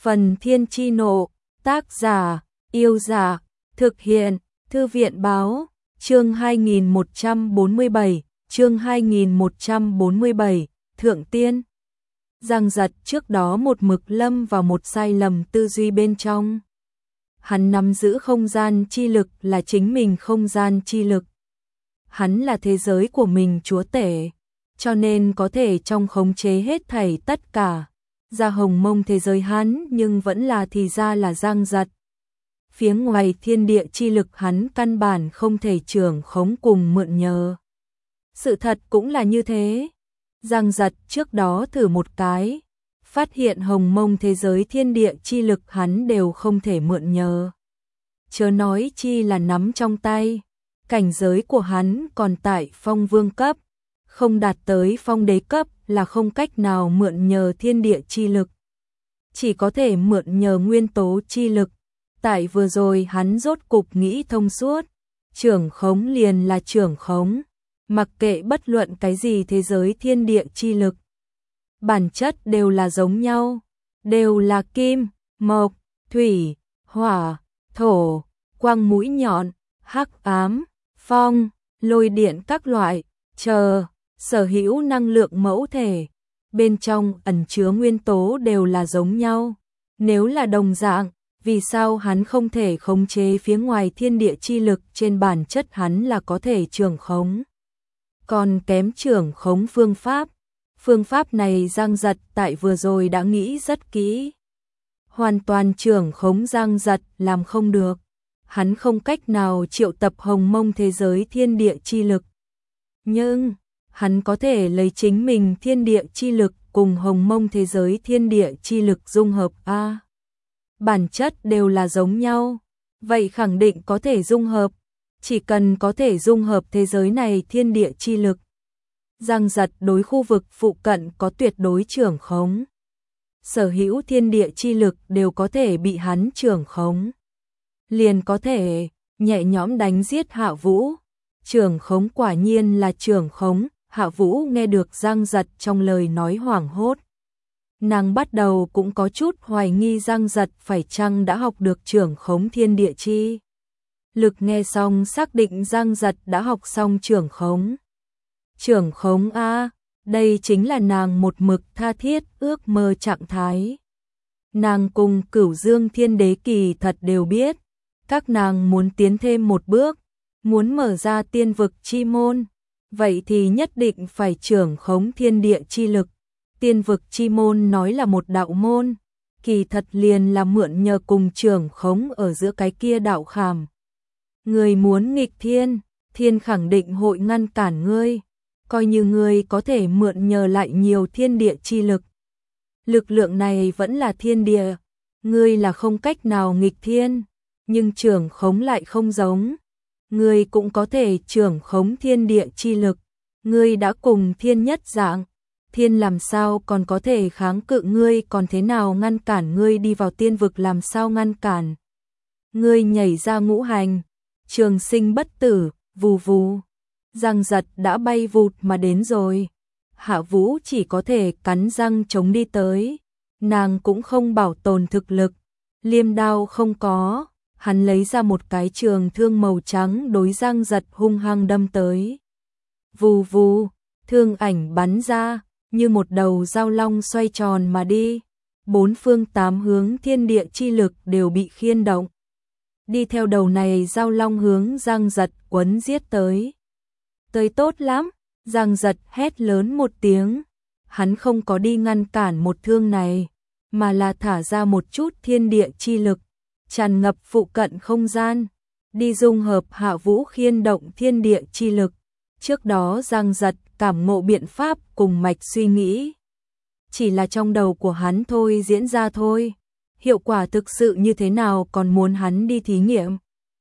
Phần Thiên Chi Nộ, tác giả, Yêu Dạ, thực hiện, Thư viện Báo, chương 2147, chương 2147, Thượng Tiên. Giang Giật trước đó một mực lâm vào một sai lầm tư duy bên trong. Hắn nắm giữ không gian chi lực là chính mình không gian chi lực. Hắn là thế giới của mình chúa tể, cho nên có thể trong khống chế hết thảy tất cả. Ra hồng mông thế giới hắn nhưng vẫn là thì ra là Giang Giật. Phía ngoài thiên địa chi lực hắn căn bản không thể trưởng khống cùng mượn nhờ. Sự thật cũng là như thế. Giang Giật trước đó thử một cái, phát hiện hồng mông thế giới thiên địa chi lực hắn đều không thể mượn nhờ. Chớ nói chi là nắm trong tay, cảnh giới của hắn còn tại phong vương cấp, không đạt tới phong đế cấp là không cách nào mượn nhờ thiên địa chi lực. Chỉ có thể mượn nhờ nguyên tố chi lực. Tại vừa rồi hắn rốt cục nghĩ thông suốt, trưởng khống liền là trưởng khống, mặc kệ bất luận cái gì thế giới thiên địa chi lực. Bản chất đều là giống nhau, đều là kim, mộc, thủy, hỏa, thổ, quang mũi nhọn, hắc ám, phong, lôi điện các loại, sở hữu năng lượng mẫu thể, bên trong ẩn chứa nguyên tố đều là giống nhau. Nếu là đồng dạng, vì sao hắn không thể khống chế phía ngoài thiên địa chi lực, trên bản chất hắn là có thể trưởng khống. Còn kém trưởng khống phương pháp. Phương pháp này Giang Giật tại vừa rồi đã nghĩ rất kỹ. Hoàn toàn trưởng khống Giang Giật làm không được. Hắn không cách nào triệu tập hồng mông thế giới thiên địa chi lực. Nhưng, hắn có thể lấy chính mình thiên địa chi lực cùng hồng mông thế giới thiên địa chi lực dung hợp a. Bản chất đều là giống nhau, vậy khẳng định có thể dung hợp, chỉ cần có thể dung hợp thế giới này thiên địa chi lực. Giang Giật đối khu vực phụ cận có tuyệt đối trưởng khống. Sở hữu thiên địa chi lực đều có thể bị hắn trưởng khống. Liền có thể nhẹ nhõm đánh giết Hạ Vũ. Trưởng khống quả nhiên là trưởng khống. Hạ Vũ nghe được Giang Giật trong lời nói hoảng hốt. Nàng bắt đầu cũng có chút hoài nghi Giang Giật phải chăng đã học được trưởng khống thiên địa chi lực, nghe xong xác định Giang Giật đã học xong trưởng khống. Trưởng khống a, đây chính là nàng một mực tha thiết ước mơ trạng thái. Nàng cùng Cửu Dương Thiên Đế kỳ thật đều biết, các nàng muốn tiến thêm một bước, muốn mở ra tiên vực chi môn, vậy thì nhất định phải trưởng khống thiên địa chi lực. Tiên vực chi môn nói là một đạo môn, kỳ thật liền là mượn nhờ cùng trưởng khống ở giữa cái kia đạo khảm. Người muốn nghịch thiên, thiên khẳng định hội ngăn cản ngươi, coi như ngươi có thể mượn nhờ lại nhiều thiên địa chi lực. Lực lượng này vẫn là thiên địa, ngươi là không cách nào nghịch thiên, nhưng trưởng khống lại không giống. Ngươi cũng có thể trưởng khống thiên địa chi lực, ngươi đã cùng thiên nhất dạng. Thiên làm sao còn có thể kháng cự ngươi, còn thế nào ngăn cản ngươi đi vào tiên vực, làm sao ngăn cản ngươi nhảy ra ngũ hành, trường sinh bất tử, vù vù. Giang Giật đã bay vụt mà đến rồi. Hạ Vũ chỉ có thể cắn răng chống đi tới. Nàng cũng không bảo tồn thực lực, liêm đao không có, hắn lấy ra một cái trường thương màu trắng đối Giang Giật hung hăng đâm tới. Vù vù, thương ảnh bắn ra, như một đầu dao long xoay tròn mà đi. Bốn phương tám hướng thiên địa chi lực đều bị khiên động. Đi theo đầu này dao long hướng Giang Giật quấn giết tới. Tới tốt lắm, Giang Giật hét lớn một tiếng. Hắn không có đi ngăn cản một thương này, mà là thả ra một chút thiên địa chi lực, tràn ngập phụ cận không gian, đi dung hợp Hạ Vũ khiên động thiên địa chi lực. Trước đó Giang Giật cảm ngộ biện pháp cùng mạch suy nghĩ, chỉ là trong đầu của hắn thôi diễn ra thôi. Hiệu quả thực sự như thế nào còn muốn hắn đi thí nghiệm,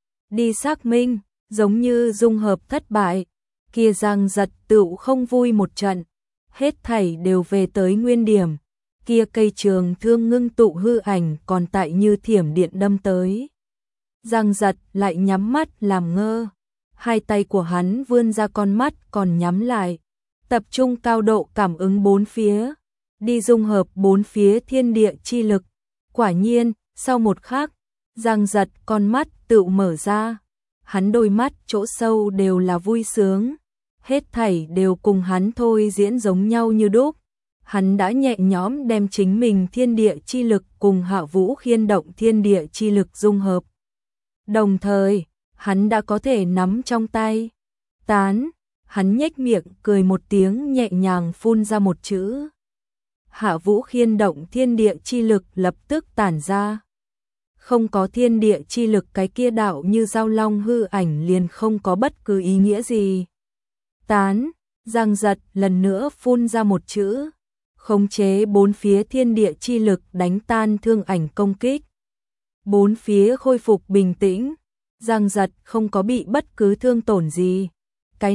đi xác minh. Giống như dung hợp thất bại, kia Giang Giật tựu không vui một trận, hết thảy đều về tới nguyên điểm. Kia cây trường thương ngưng tụ hư ảnh còn tại như thiểm điện đâm tới. Giang Giật lại nhắm mắt làm ngơ, hai tay của hắn vươn ra, con mắt còn nhắm lại, tập trung cao độ cảm ứng bốn phía, đi dung hợp bốn phía thiên địa chi lực, Quả nhiên, sau một khắc, Giang Giật con mắt tự mở ra. Hắn đôi mắt chỗ sâu đều là vui sướng. Hết thảy đều cùng hắn thôi diễn giống nhau như đúc. Hắn đã nhẹ nhõm đem chính mình thiên địa chi lực cùng Hạ Vũ khiên động thiên địa chi lực dung hợp. Đồng thời, hắn đã có thể nắm trong tay. Tán, hắn nhếch miệng cười một tiếng nhẹ nhàng phun ra một chữ. Hạ Vũ khiên động thiên địa chi lực lập tức tản ra. Không có thiên địa chi lực cái kia đạo như dao long hư ảnh liền không có bất cứ ý nghĩa gì. Tán, Giang Giật lần nữa phun ra một chữ. Khống chế bốn phía thiên địa chi lực đánh tan thương ảnh công kích. Bốn phía khôi phục bình tĩnh. Giang Giật không có bị bất cứ thương tổn gì. Cái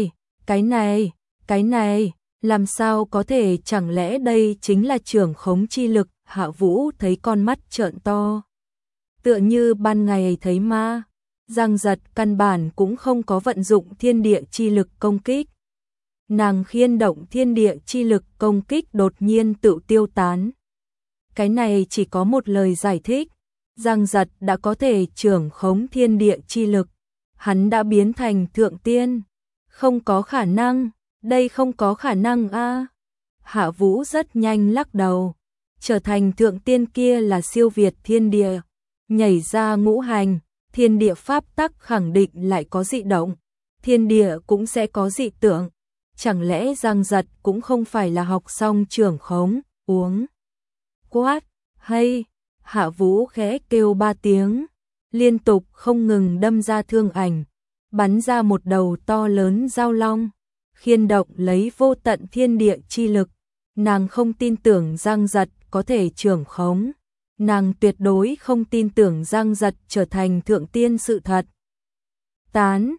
này, làm sao có thể, chẳng lẽ đây chính là trưởng khống chi lực? Hạ Vũ thấy con mắt trợn to. Tựa như ban ngày thấy ma. Giang Giật căn bản cũng không có vận dụng thiên địa chi lực công kích. Nàng khiên động thiên địa chi lực công kích đột nhiên tự tiêu tán. Cái này chỉ có một lời giải thích. Giang Giật đã có thể trưởng khống thiên địa chi lực. Hắn đã biến thành thượng tiên. Không có khả năng, đây không có khả năng a. Hạ Vũ rất nhanh lắc đầu. Trở thành thượng tiên kia là siêu việt thiên địa. Nhảy ra ngũ hành, thiên địa pháp tắc khẳng định lại có dị động. Thiên địa cũng sẽ có dị tượng. Chẳng lẽ Giang Giật cũng không phải là học xong trưởng khống, uống. Quát, hay, Hạ Vũ khẽ kêu 3 tiếng, liên tục không ngừng đâm ra thương ảnh, bắn ra một đầu to lớn dao long, khiên động lấy vô tận thiên địa chi lực. Nàng không tin tưởng Giang Giật có thể trưởng khống. Nàng tuyệt đối không tin tưởng Giang Giật trở thành thượng tiên sự thật. Tán,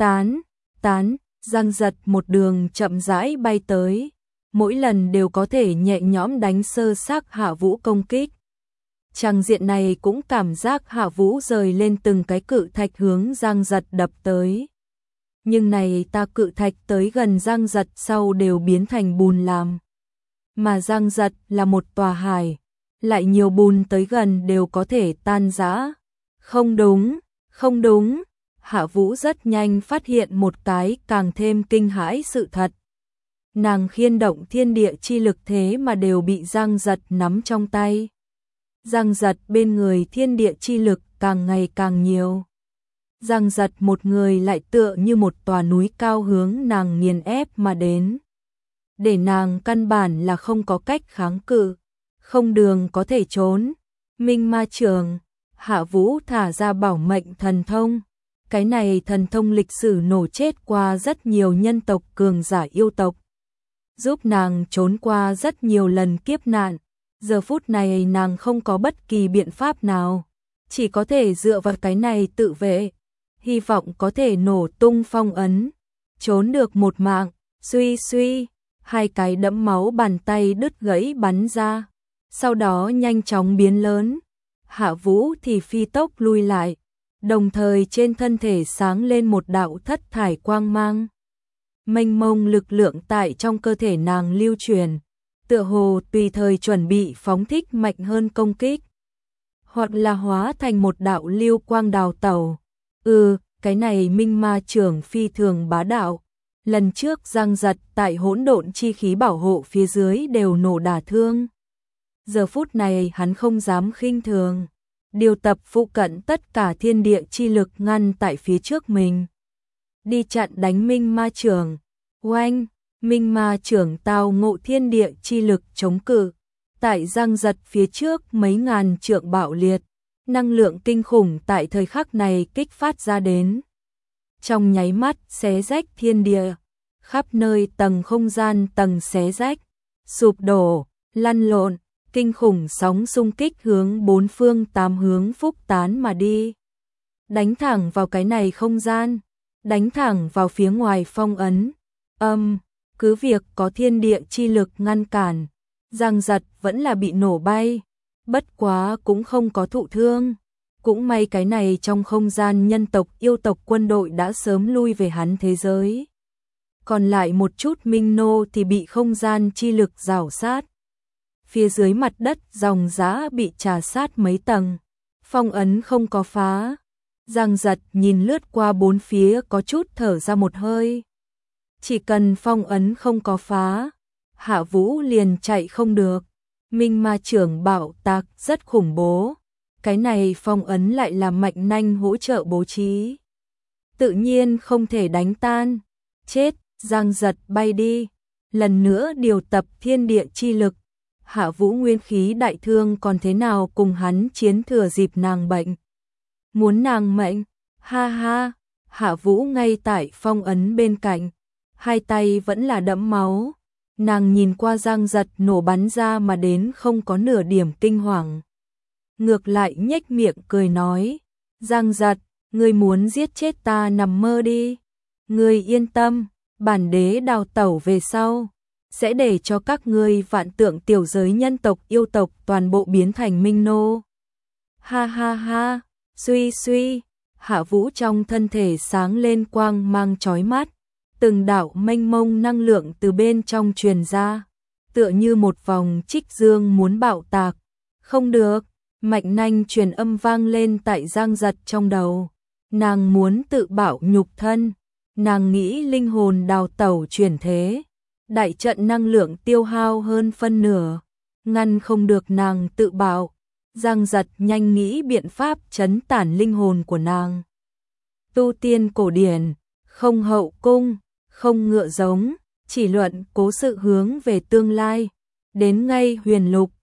Giang Giật một đường chậm rãi bay tới, mỗi lần đều có thể nhẹ nhõm đánh sơ xác Hạ Vũ công kích. Trang diện này cũng cảm giác Hạ Vũ rời lên từng cái cự thạch hướng Giang Giật đập tới. Nhưng này ta cự thạch tới gần Giang Giật sau đều biến thành bùn làm. Mà Giang Giật là một tòa hải, lại nhiều bùn tới gần đều có thể tan rã. Không đúng. Hạ Vũ rất nhanh phát hiện một cái càng thêm kinh hãi sự thật. Nàng khiên động thiên địa chi lực thế mà đều bị Giang Giật nắm trong tay. Giang Giật bên người thiên địa chi lực càng ngày càng nhiều. Giang Giật một người lại tựa như một tòa núi cao hướng nàng nghiền ép mà đến. Để nàng căn bản là không có cách kháng cự, không đường có thể trốn. Minh Ma Trường, Hạ Vũ thả ra bảo mệnh thần thông. Cái này thần thông lịch sử nổ chết qua rất nhiều nhân tộc cường giả yêu tộc, giúp nàng trốn qua rất nhiều lần kiếp nạn. Giờ phút này nàng không có bất kỳ biện pháp nào, chỉ có thể dựa vào cái này tự vệ, hy vọng có thể nổ tung phong ấn, trốn được một mạng. Suy, hai cái đẫm máu bàn tay đứt gãy bắn ra, sau đó nhanh chóng biến lớn. Hạ Vũ thì phi tốc lui lại, đồng thời trên thân thể sáng lên một đạo thất thải quang mang. Mênh mông lực lượng tại trong cơ thể nàng lưu truyền, tựa hồ tùy thời chuẩn bị phóng thích mạnh hơn công kích, hoặc là hóa thành một đạo lưu quang đào tẩu. Cái này Minh Ma Trường phi thường bá đạo. Lần trước Giang Giật tại hỗn độn chi khí bảo hộ phía dưới đều nổ đả thương. Giờ phút này hắn không dám khinh thường, điều tập phụ cận tất cả thiên địa chi lực ngăn tại phía trước mình, đi chặn đánh Minh Ma Trường. Oanh, Minh Ma Trường tao ngộ thiên địa chi lực chống cự, tại Giang Giật phía trước mấy ngàn trượng bạo liệt, năng lượng kinh khủng tại thời khắc này kích phát ra đến. Trong nháy mắt xé rách thiên địa, khắp nơi tầng không gian tầng xé rách, sụp đổ, lăn lộn, kinh khủng sóng xung kích hướng bốn phương tám hướng phúc tán mà đi. Đánh thẳng vào cái này không gian, đánh thẳng vào phía ngoài phong ấn. Cứ việc có thiên địa chi lực ngăn cản, Giang Giật vẫn là bị nổ bay, bất quá cũng không có thụ thương. Cũng may cái này trong không gian nhân tộc yêu tộc quân đội đã sớm lui về hắn thế giới. Còn lại một chút minh nô thì bị không gian chi lực rào sát. phía dưới mặt đất dòng dã bị trà sát mấy tầng. Phong ấn không có phá. Giang Giật nhìn lướt qua bốn phía có chút thở ra một hơi. Chỉ cần phong ấn không có phá, Hạ Vũ liền chạy không được. Minh Ma trưởng bạo tạc rất khủng bố. Cái này phong ấn lại là Mạnh Nanh hỗ trợ bố trí. Tự nhiên không thể đánh tan. Chết, Giang Giật bay đi. Lần nữa điều tập thiên địa chi lực. Hạ Vũ nguyên khí đại thương còn thế nào cùng hắn chiến thừa dịp nàng bệnh. Muốn nàng mệnh, ha ha, Hạ Vũ ngay tại phong ấn bên cạnh. Hai tay vẫn là đẫm máu. Nàng nhìn qua Giang Giật nổ bắn ra mà đến không có nửa điểm kinh hoàng. Ngược lại nhếch miệng cười nói. Giang Giật, ngươi muốn giết chết ta nằm mơ đi. Ngươi yên tâm, bản đế đào tẩu về sau. Sẽ để cho các ngươi vạn tượng tiểu giới nhân tộc yêu tộc toàn bộ biến thành minh nô. Ha ha ha, suy suy, Hạ Vũ trong thân thể sáng lên quang mang chói mắt. Từng đạo mênh mông năng lượng từ bên trong truyền ra, tựa như một vòng trích dương muốn bạo tạc. Không được, Mạnh Nanh truyền âm vang lên tại Giang Giật trong đầu. Nàng muốn tự bạo nhục thân, nàng nghĩ linh hồn đào tẩu chuyển thế. Đại trận năng lượng tiêu hao hơn phân nửa, ngăn không được nàng tự bạo. Giang Giật nhanh nghĩ biện pháp trấn tản linh hồn của nàng. Tu tiên cổ điển, không hậu cung, không ngựa giống, chỉ luận cố sự hướng về tương lai. Đến ngay huyền lục,